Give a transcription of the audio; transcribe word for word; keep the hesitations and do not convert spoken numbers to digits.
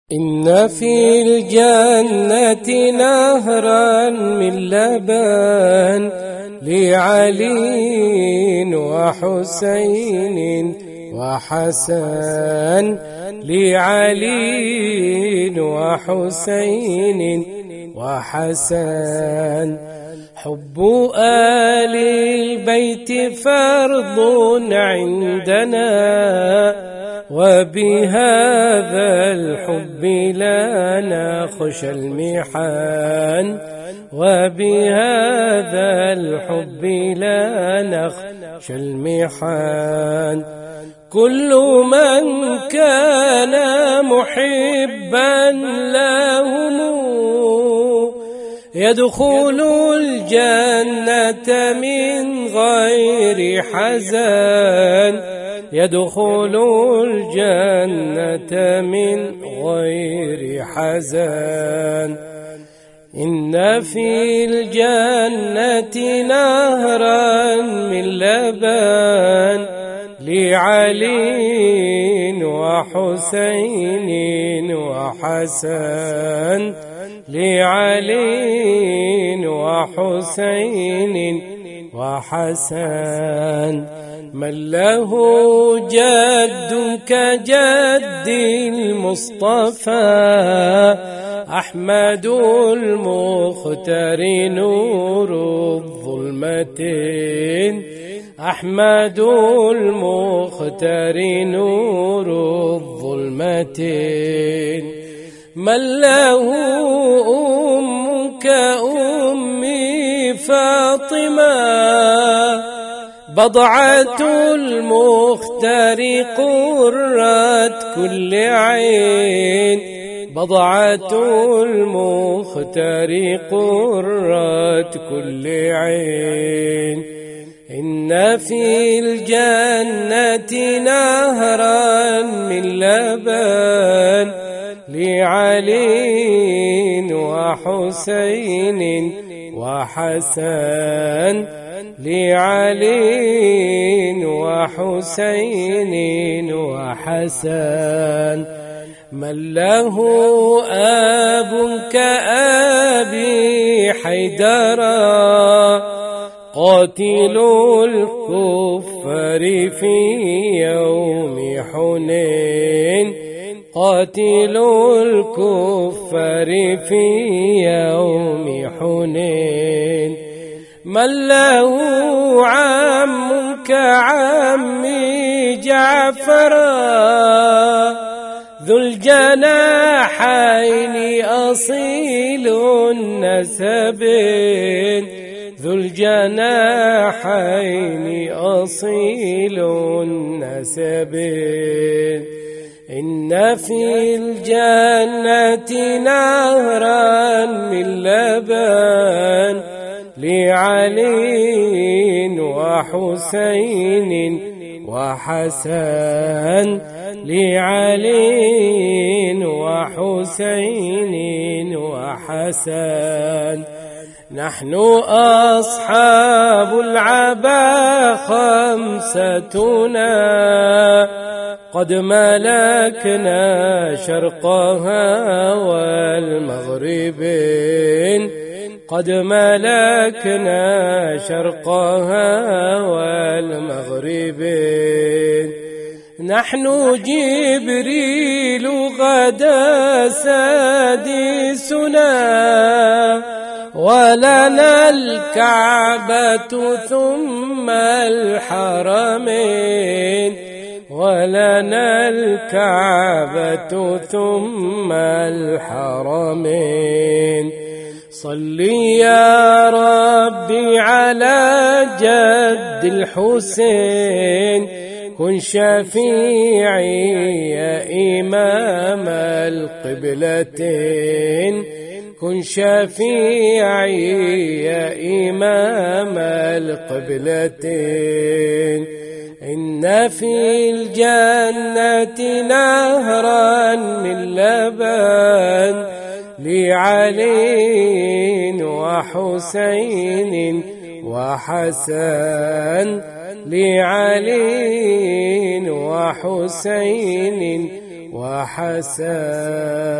إن في الجنة نهرا من لبن لعلي وحسين وحسن، لعلي وحسين وحسن. حب آل البيت فرض عندنا، وبهذا الحب لا نخشى المحن، وبهذا الحب لا نخشى المحن. كل من كان محبا لهم يدخل الجنة من غير حزن، يدخل الجنة من غير حزن. إن في الجنة نهرا من لبن لعلي وحسين وحسن، لعلي وحسين وحسن. من له جد كجد المصطفى أحمد المختار نور الظلمتين، أحمد المختار نور الظلمتين. من له أم كأمي فاطمة بضعة المختار قرة كل عين، بضعة المختار قرة كل عين. إن في الجنة نهرا من لبن لعلي وحسين وحسن، لعلي وحسين وحسن. من له آب كأبي حيدرا قاتل الكفار في يوم حنين، قاتل الكفار في يوم حنين. من له عم كعم جعفرا ذو الجناحين أصيل النسب، ذو الجناحين أصيل النسب. إن في الجنة نهرا من لبن لعلي وحسين وحسن، لعلي وحسين وحسن. نحن أصحاب العبا خمستنا قد ملكنا شرقها والمغربين، قد ملكنا شرقها والمغربين. نحن جبريل غدا سادسنا ولنا الكعبة ثم الحرمين، ولنا الكعبة ثم الحرمين. صل يا ربي على جد الحسين كن شفيعي يا إمام القبلتين، كن شفيعي يا إمام القبلتين. إن في الجنة نهرا من لبن لعلي وحسين وحسن، لعلي وحسين وحسن.